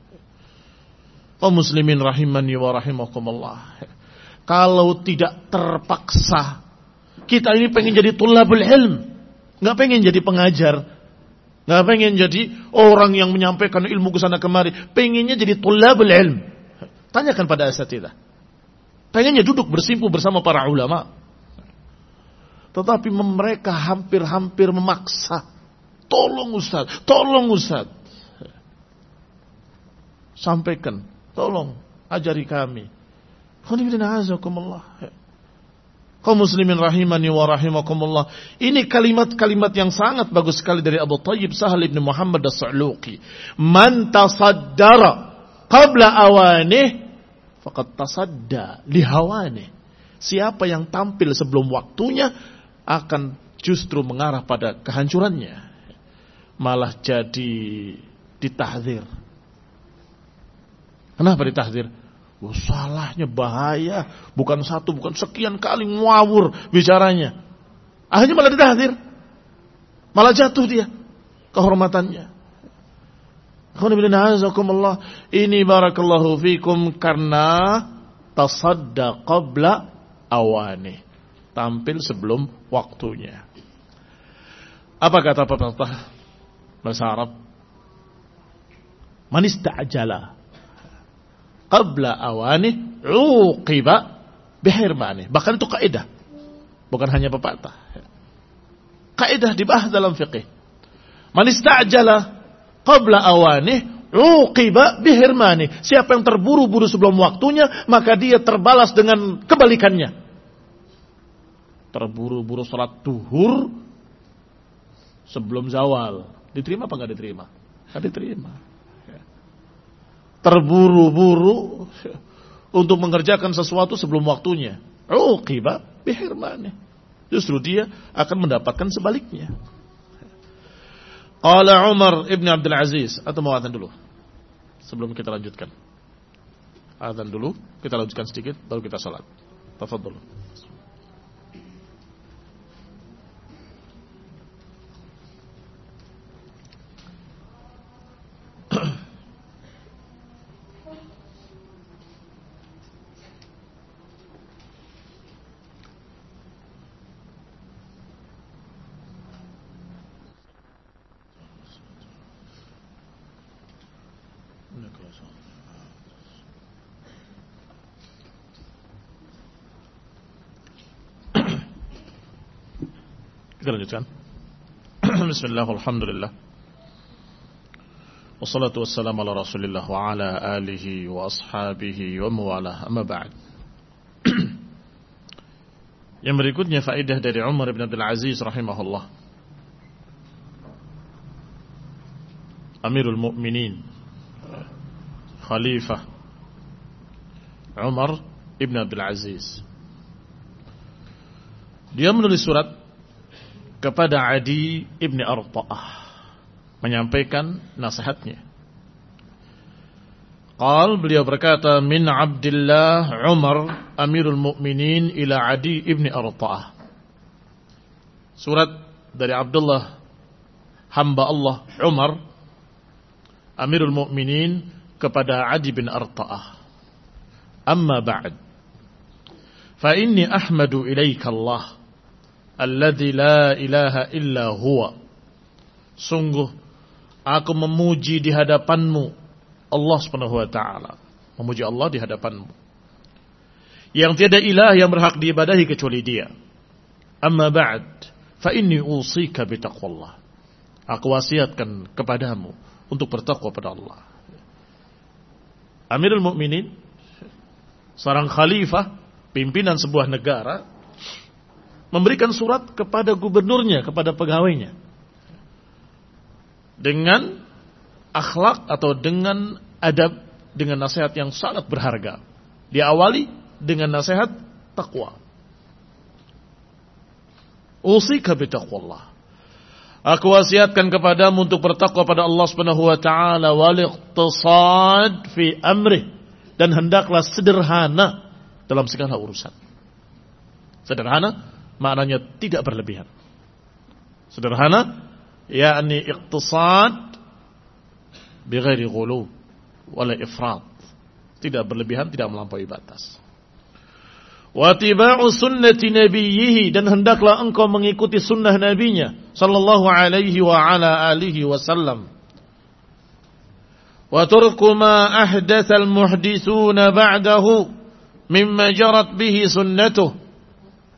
Kaum muslimin rahimani wa rahimakumullah. Kalau tidak terpaksa, kita ini pengen jadi tulabul ilm, nggak pengen jadi pengajar, nggak pengen jadi orang yang menyampaikan ilmu ke sana kemari, pengennya jadi tulabul ilm. Tanyakan pada asatidzah. Pengennya duduk bersimpu bersama para ulama. Tetapi mereka hampir-hampir memaksa. Tolong Ustaz. sampaikan, tolong ajari kami. Kaum muslimin rahimani wa rahimakumullah. Ini kalimat-kalimat yang sangat bagus sekali dari Abu Thayyib Sahal ibn Muhammad as-Sa'luqi. Man tasaddara qabla awanih faqad tasadda lihawanih. Siapa yang tampil sebelum waktunya akan justru mengarah pada kehancurannya. Malah jadi ditahdzir. Kenapa ditahdzir? Salahnya bahaya, bukan satu, bukan sekian kali ngawur bicaranya. Akhirnya malah ditahdzir. Malah jatuh dia kehormatannya. Ini barakallahu fikum karena tasadda qabla awani, tampil sebelum waktunya. Apa kata pepatah bahasa Arab? Man ista'jala qabla awani uqiba bihirmani. Bahkan itu kaidah, bukan hanya pepatah. Kaidah dibahas dalam fikih. Man ista'jala qabla awani uqiba bihirmani. Siapa yang terburu-buru sebelum waktunya, maka dia terbalas dengan kebalikannya. Terburu-buru salat duhur sebelum zawal, diterima apa enggak diterima? Enggak diterima. Terburu-buru untuk mengerjakan sesuatu sebelum waktunya, uqiba bihirmani. Justru dia akan mendapatkan sebaliknya. Qala Umar ibn Abdul Aziz. Atau mau azan dulu sebelum kita lanjutkan? Azan dulu, kita lanjutkan sedikit baru kita salat. Tafadhol. Kita lanjutkan. Bismillah, alhamdulillah. Wassalatu wassalamu ala rasulillah wa ala alihi wa ashabihi wa mawalah. Amma ba'd. Yang berikutnya faedah dari Umar bin Abdul Aziz rahimahullah. Amirul Mu'minin, Khalifah Umar ibn Abdul Aziz. Dia menulis surat kepada Adi ibn Arta'ah, menyampaikan nasihatnya. Beliau berkata, min Abdullah Umar Amirul Mu'minin ila Adi ibn Arta'ah. Surat dari Abdullah hamba Allah Umar Amirul Mu'minin kepada Adi bin Arta'ah. Amma ba'd, fa inni ahmadu ilaika Allah alladzi la ilaha illa huwa. Sungguh aku memuji di hadapanmu Allah Subhanahu wa taala. Memuji Allah di hadapanmu yang tiada ilah yang berhak diibadahi kecuali Dia. Amma ba'd, fa inni usika bi taqwallah. Aku wasiatkan kepadamu untuk bertakwa pada Allah. Amirul Mukminin, seorang khalifah, pimpinan sebuah negara, memberikan surat kepada gubernurnya, kepada pegawainya, dengan akhlak atau dengan adab, dengan nasihat yang sangat berharga. Diawali dengan nasihat takwa. Usika bitaqwallah. Aku wasiatkan kepadamu untuk bertakwa pada Allah Subhanahu wa taala, wal iqtisad fi amrih, dan hendaklah sederhana dalam segala urusan. Sederhana maknanya tidak berlebihan. Sederhana yakni iqtisad bighairi ghulu wala ifrat. Tidak berlebihan, tidak melampaui batas. Wa tiba'u sunnati nabiyhi, dan hendaklah engkau mengikuti sunnah nabinya sallallahu alaihi wa ala alihi wasallam. Wa turku ma ahdatsal muhditsuna ba'dahu mimma jarat bihi sunnatuh.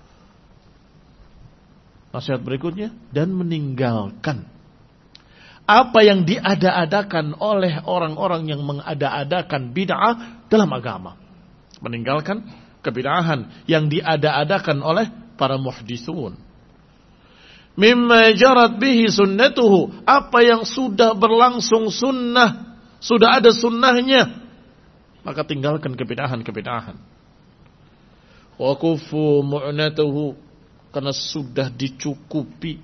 Nasihat berikutnya, dan meninggalkan apa yang diada-adakan oleh orang-orang yang mengada-adakan bid'ah dalam agama. Meninggalkan kebid'ahan yang diada-adakan oleh para muhditsun. Mimma jarat bihi sunnatuhu, apa yang sudah berlangsung sunnah, sudah ada sunnahnya, maka tinggalkan kebid'ahan-kebid'ahan. Wa kufu mu'natuhu, karena sudah dicukupi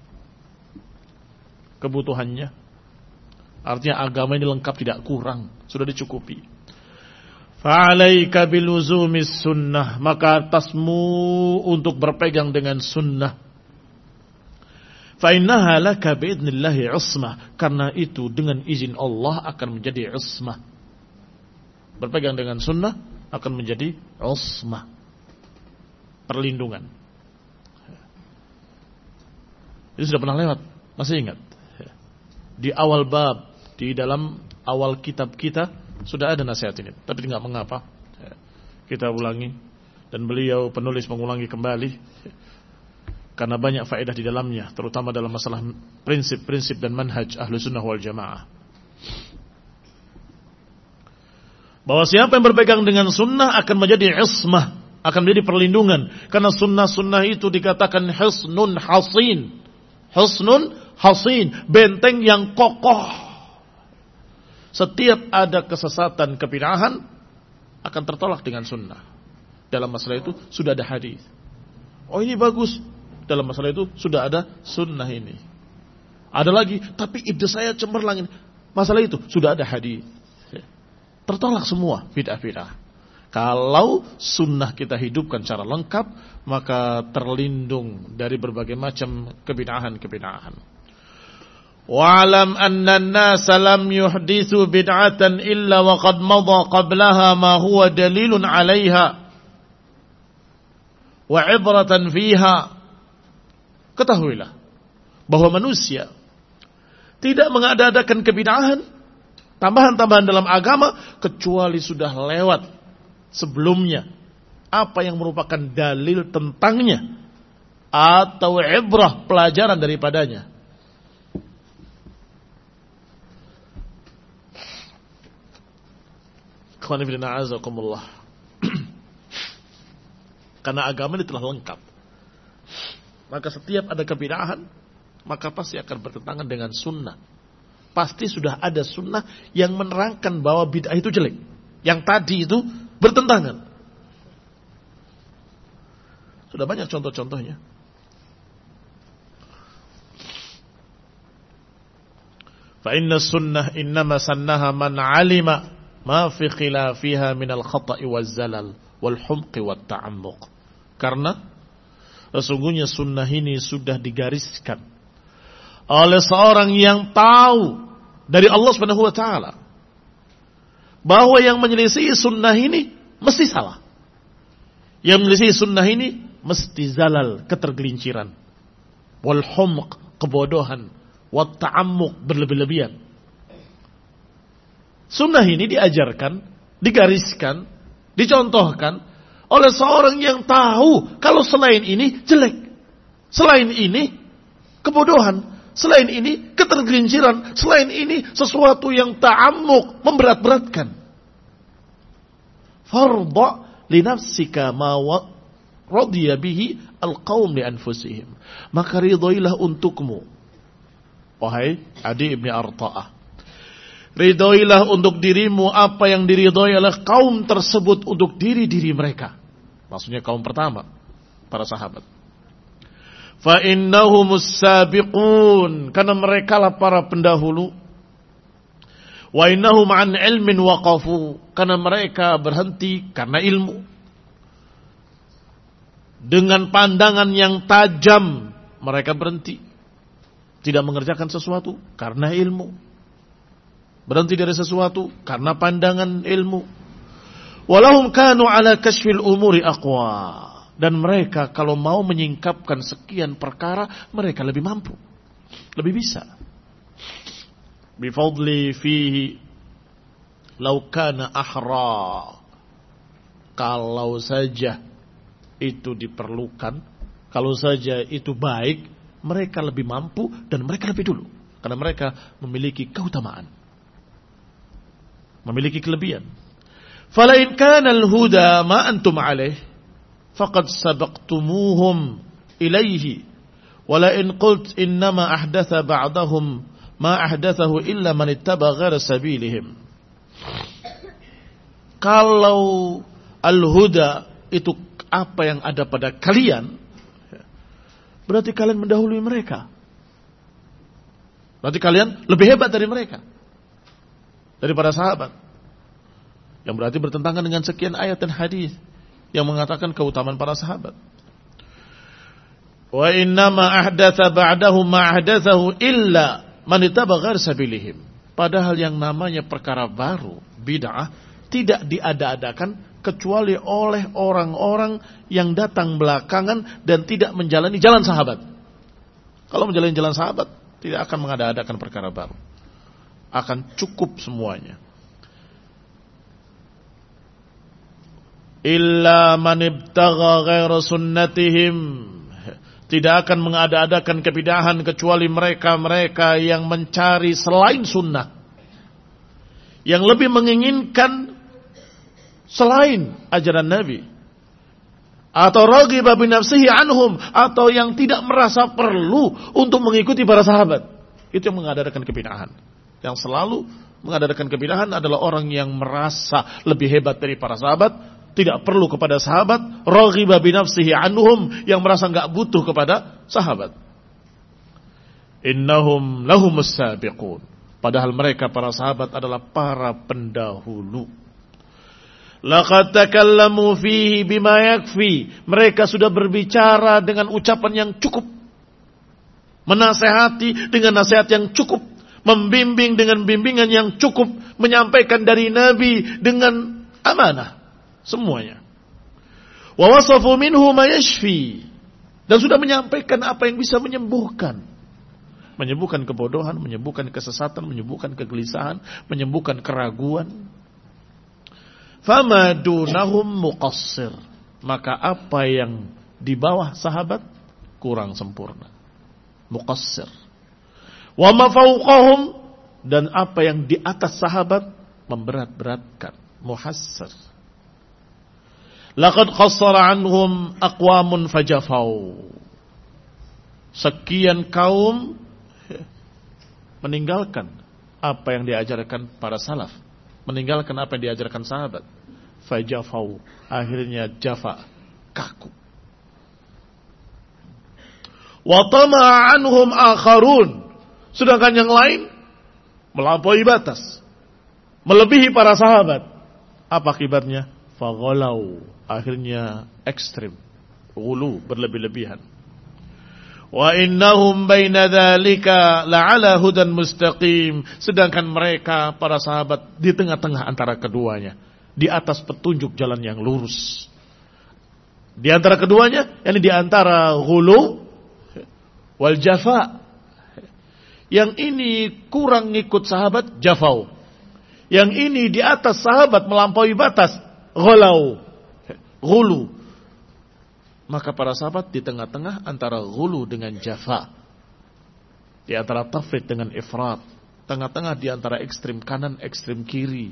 kebutuhannya. Artinya agama ini lengkap, tidak kurang, sudah dicukupi. Fa'alaika biluzumis sunnah, maka atasmu untuk berpegang dengan sunnah. Fa'innaha laka bi'idnillahi usmah, karena itu dengan izin Allah akan menjadi usmah. Berpegang dengan sunnah akan menjadi usmah, perlindungan. Itu sudah pernah lewat, masih ingat? Di awal bab, di dalam awal kitab kita sudah ada nasihat ini, tapi tidak mengapa kita ulangi, dan beliau penulis mengulangi kembali karena banyak faedah di dalamnya, terutama dalam masalah prinsip-prinsip dan manhaj Ahlussunnah wal Jamaah. Bahwa siapa yang berpegang dengan sunnah akan menjadi ismah, akan menjadi perlindungan, karena sunnah-sunnah itu dikatakan hisnun hasin. Hisnun hasin, benteng yang kokoh. Setiap ada kesesatan, kebid'ahan akan tertolak dengan sunnah. Dalam masalah itu sudah ada hadis. Oh, ini bagus. Dalam masalah itu sudah ada sunnah ini. Ada lagi, tapi ide saya cemerlang ini. Masalah itu sudah ada hadis. Tertolak semua bid'ah-bid'ah. Kalau sunnah kita hidupkan secara lengkap, maka terlindung dari berbagai macam kebid'ahan-kebid'ahan. Wa'alam anna an-nasa lam yuhdithu bid'atan illa wa qad madha qablaha ma huwa dalilun 'alayha wa 'ibratan fiha. Ketahuilah bahwa manusia tidak mengada-adakan kebid'ahan, tambahan-tambahan dalam agama, kecuali sudah lewat sebelumnya apa yang merupakan dalil tentangnya atau ibrah, pelajaran daripadanya. Karena agama ini telah lengkap, maka setiap ada kebid'ahan, maka pasti akan bertentangan dengan sunnah. Pasti sudah ada sunnah yang menerangkan bahwa bid'ah itu jelek. Yang tadi itu bertentangan. Sudah banyak contoh-contohnya. Fa inna sunnah innama sannaha man alima ma fi khilafiha minal khata'i waz zalal wal humqi wat ta'ammuq. Karena sesungguhnya sunnah ini sudah digariskan oleh seorang yang tahu dari Allah Subhanahu wa taala bahwa yang menyelisih sunnah ini mesti salah. Yang menyelisih sunnah ini mesti zalal, ketergelinciran. Wal humq, kebodohan. Wat ta'ammuq, berlebih-lebihan. Sunnah ini diajarkan, digariskan, dicontohkan oleh seorang yang tahu kalau selain ini jelek. Selain ini kebodohan. Selain ini ketergelinciran. Selain ini sesuatu yang ta'amuk, memberat-beratkan. Fardha li nafsika ma radiya bihi al-qaum li anfusihim. Maka ridhoilah untukmu, wahai Adi ibn Arta'ah, ridhoilah untuk dirimu apa yang diridhoi oleh kaum tersebut untuk diri-diri mereka. Maksudnya kaum pertama, para sahabat. Fa innahumus sabiqun, karena mereka lah para pendahulu. Wa innahum an ilmin waqafu, karena mereka berhenti karena ilmu. Dengan pandangan yang tajam mereka berhenti. Tidak mengerjakan sesuatu karena ilmu. Berhenti dari sesuatu karena pandangan ilmu. Walahum kanu ala kashfil umuri aqwa. Dan mereka kalau mau menyingkapkan sekian perkara, mereka lebih mampu, lebih bisa. Bifadli fihi law kana ahra. Kalau saja itu diperlukan, kalau saja itu baik, mereka lebih mampu dan mereka lebih dulu. Karena mereka memiliki keutamaan, memiliki kelebihan. Fala in kana al-huda ma antum alaih faqad sabaqtumuhum ilaihi wala in qult innama ahdatha ba'dahum ma ahdathahu illa man ittaba ghaira sabilihim. Kalau al-huda itu apa yang ada pada kalian, berarti kalian mendahului mereka. Berarti kalian lebih hebat dari mereka, dari para sahabat. Yang berarti bertentangan dengan sekian ayat dan hadis yang mengatakan keutamaan para sahabat. Wa innama ahdatha ba'dahu ma ahdathahu illa man ittaba ghair sabilihim. Padahal yang namanya perkara baru, bid'ah, tidak diada-adakan kecuali oleh orang-orang yang datang belakangan dan tidak menjalani jalan sahabat. Kalau menjalani jalan sahabat, tidak akan mengada-adakan perkara baru. Akan cukup semuanya. Illa man ibtagha ghaira sunnatihim. Tidak akan mengada-adakan kebidahan kecuali mereka-mereka yang mencari selain sunnah. Yang lebih menginginkan selain ajaran Nabi. Atau raghiba bi nafsihi anhum, atau yang tidak merasa perlu untuk mengikuti para sahabat. Itu yang mengadakan kebidahan. Yang selalu mengadakan kebidahan adalah orang yang merasa lebih hebat dari para sahabat, tidak perlu kepada sahabat, raghiba bi nafsihi anhum, yang merasa enggak butuh kepada sahabat. Innahum lahumus sabiqun. Padahal mereka para sahabat adalah para pendahulu. Laqad takallamu fihi bima yakfi. Mereka sudah berbicara dengan ucapan yang cukup. Menasehati dengan nasihat yang cukup. Membimbing dengan bimbingan yang cukup. Menyampaikan dari Nabi dengan amanah. Semuanya. Wa wasafu minhu ma yashfi. Dan sudah menyampaikan apa yang bisa menyembuhkan. Menyembuhkan kebodohan, menyembuhkan kesesatan, menyembuhkan kegelisahan, menyembuhkan keraguan. Fama dunahum muqassir. Maka apa yang di bawah sahabat kurang sempurna. Muqassir. Wa ma fawqahum, dan apa yang di atas sahabat memberat-beratkan. Muhassir. Laqad qassara anhum aqwamun fajafau. Sekian kaum meninggalkan apa yang diajarkan para salaf, meninggalkan apa yang diajarkan sahabat. Fajafau, akhirnya jafa, kaku. Wa tama'a anhum akharun, sedangkan yang lain melampaui batas, melebihi para sahabat. Apa akibatnya? Faghalau, akhirnya ekstrim, ghulu, berlebih-lebihan. Wa innahum baina dzalika la'ala hudan mustaqim, sedangkan mereka para sahabat di tengah-tengah antara keduanya, di atas petunjuk jalan yang lurus. Di antara keduanya, yakni di antara ghulu wal jafa. Yang ini kurang ngikut sahabat, jafau. Yang ini di atas sahabat melampaui batas, ghalau, ghulu. Maka para sahabat di tengah-tengah antara ghulu dengan jafa. Di antara tafrid dengan ifrat. Tengah-tengah di antara ekstrim kanan, ekstrim kiri.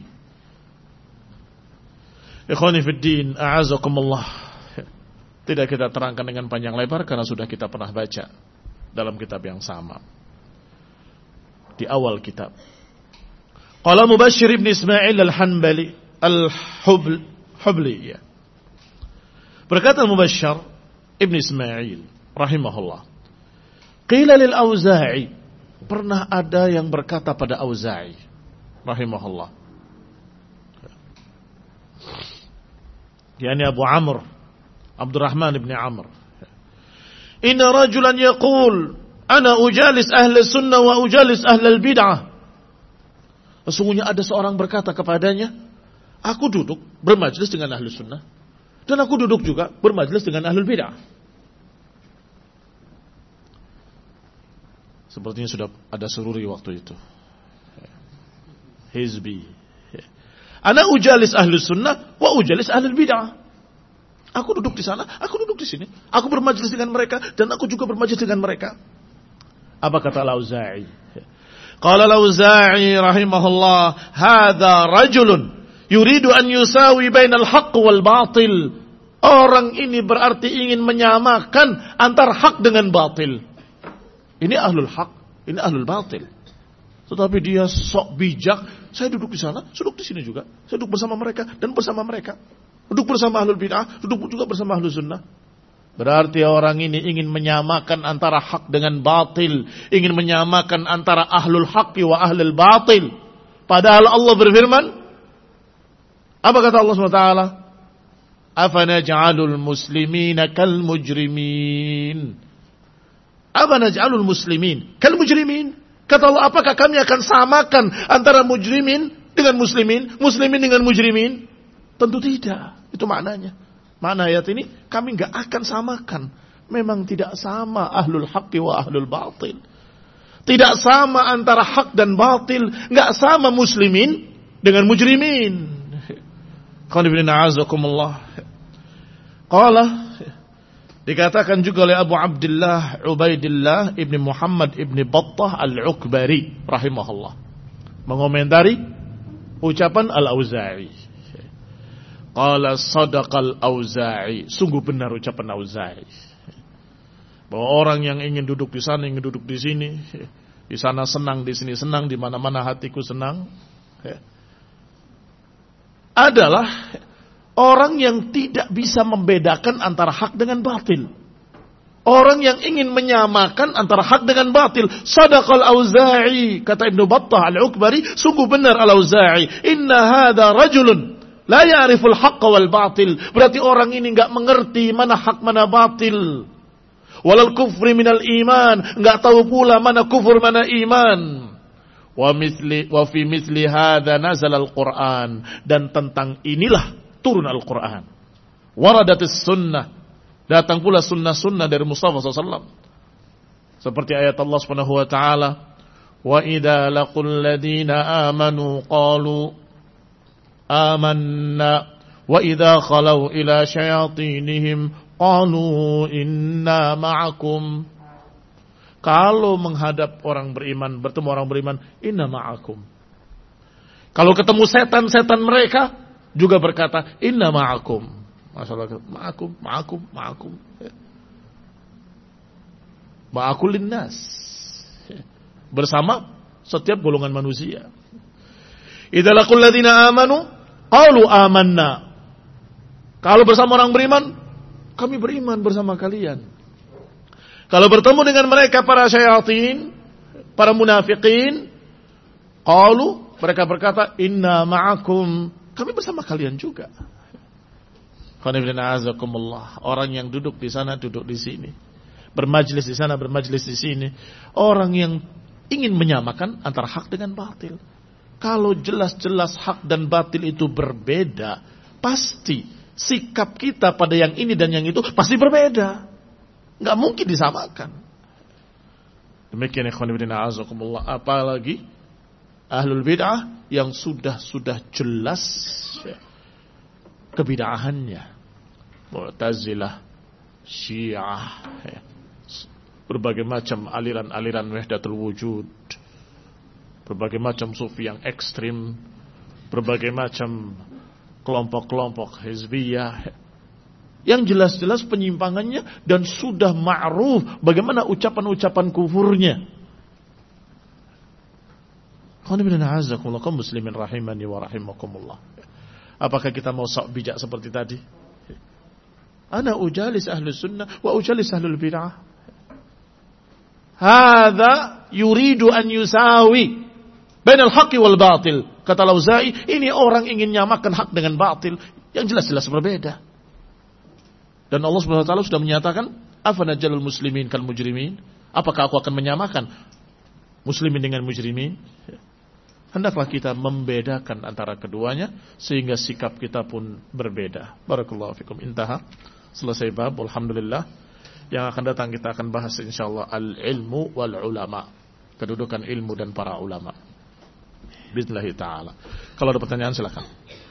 Ikhwani fiddin, a'azakumullah. Tidak kita terangkan dengan panjang lebar karena sudah kita pernah baca dalam kitab yang sama. Di awal kitab. Qala Mubashshir ibn Ismail al-Hanbali al-Hubli, ya. Berkata Mubashshir ibn Ismail rahimahullah, qila lil Auza'i, pernah ada yang berkata pada Auza'i rahimahullah, yakni Abu Amr Abdurrahman ibn Amr, inna rajulan yaqul ana ujalis ahli sunnah wa ujalis ahli al-bid'ah. Sesungguhnya ada seorang berkata kepadanya, aku duduk bermajlis dengan ahli sunnah dan aku duduk juga bermajlis dengan ahlul bid'ah. Sepertinya sudah ada sururi waktu itu. Hizbi. Ana ujalis ahli sunnah wa ujalis ahlul bid'ah. Aku duduk di sana, aku duduk di sini. Aku bermajlis dengan mereka dan aku juga bermajlis dengan mereka. Apa kata Al-Auza'i? Qala al-Auza'i rahimahullah, hadza rajulun yuridu an yusawi bainal haqq wal batil. Orang ini berarti ingin menyamakan antara hak dengan batil. Ini ahlul haq, ini ahlul batil. Tetapi dia sok bijak, saya duduk di sana, duduk di sini juga. Saya duduk bersama mereka dan bersama mereka. Duduk bersama ahlul bid'ah, duduk juga bersama ahlul sunnah. Berarti orang ini ingin menyamakan antara hak dengan batil, ingin menyamakan antara ahlul haqqi wa ahlul batil. Padahal Allah berfirman, apa kata Allah SWT? Afanaj'alul muslimina kal mujrimin. Afanaj'alul muslimin kal mujrimin. Kata Allah, apakah kami akan samakan antara mujrimin dengan muslimin, muslimin dengan mujrimin? Tentu tidak. Itu maknanya. Mana ayat ini? Kami enggak akan samakan. Memang tidak sama ahlul haqqi wa ahlul batil. Tidak sama antara hak dan batil. Enggak sama muslimin dengan mujrimin. Qala, dikatakan juga oleh Abu Abdullah Ubaidillah ibn Muhammad ibn Battah al-Ukbari rahimahullah, mengomentari ucapan Al-Auza'i. Qala sadaqal Auza'i, sungguh benar ucapan Auza'i, bahwa orang yang ingin duduk di sana, ingin duduk di sini, di sana senang, di sini senang, di mana-mana hatiku senang, adalah orang yang tidak bisa membedakan antara hak dengan batil. Orang yang ingin menyamakan antara hak dengan batil. Sadaqal Auza'i, kata Ibnu Battah al-Ukbari, sungguh benar Al-Auza'i. Inna hadha rajulun la ya'riful haqqa wal batil. Berarti orang ini enggak mengerti mana hak mana batil. Walal kufri minal iman, enggak tahu pula mana kufur mana iman. Wa fi mithli hadza nazala al-Qur'an, dan tentang inilah turun Al-Qur'an. Waradatis sunnah, datang pula sunnah-sunnah dari Mustafa SAW. Seperti ayat Allah Subhanahu wa taala, wa idza laqul ladina amanu qalu amanna wa idza khalau ila syayatinihim qalu inna ma'akum. Kalau menghadap orang beriman, bertemu orang beriman, inna ma'akum. Kalau ketemu setan-setan mereka juga berkata inna ma'akum. Masalah ma'akum. Ma'akul linnas. Bersama setiap golongan manusia. Idza laqul ladzina amanu qalu amanna. Kalau bersama orang beriman, kami beriman bersama kalian. Kalau bertemu dengan mereka para syayatin, para munafikin, qalu, mereka berkata inna ma'akum, kami bersama kalian juga. Orang yang duduk di sana, duduk di sini, bermajlis di sana, bermajlis di sini, orang yang ingin menyamakan antara hak dengan batil. Kalau jelas-jelas hak dan batil itu berbeda, pasti sikap kita pada yang ini dan yang itu pasti berbeda. Enggak mungkin disamakan. Demikian ikhwan fillah azakumullah, apalagi ahlul bid'ah yang sudah jelas kebid'ahannya. Mu'tazilah, Syiah, berbagai macam aliran-aliran wahdatul wujud, berbagai macam sufi yang ekstrim, berbagai macam kelompok-kelompok hizbiyah yang jelas-jelas penyimpangannya dan sudah ma'ruf bagaimana ucapan-ucapan kufurnya. Kaum muslimin rahimani wa rahimakumullah. Apakah kita mau sok bijak seperti tadi? Ana ujalis ahlus sunnah wa ujalis ahlul bid'ah. Hadza yuridu an yusawi bainal haqqi wal batil. Kata Al-Auza'i, ini orang ingin nyamakan hak dengan batil yang jelas-jelas berbeda. Dan Allah Subhanahu wa taala sudah menyatakan, afanaj'alul muslimin kal mujrimin? Apakah aku akan menyamakan muslimin dengan mujrimin? Hendaklah kita membedakan antara keduanya sehingga sikap kita pun berbeda. Barakallahu fikum. Intaha. Selesai bab, alhamdulillah. Yang akan datang kita akan bahas insyaallah al-ilmu wal ulama. Kedudukan ilmu dan para ulama. Bismillah ta'ala. Kalau ada pertanyaan silakan.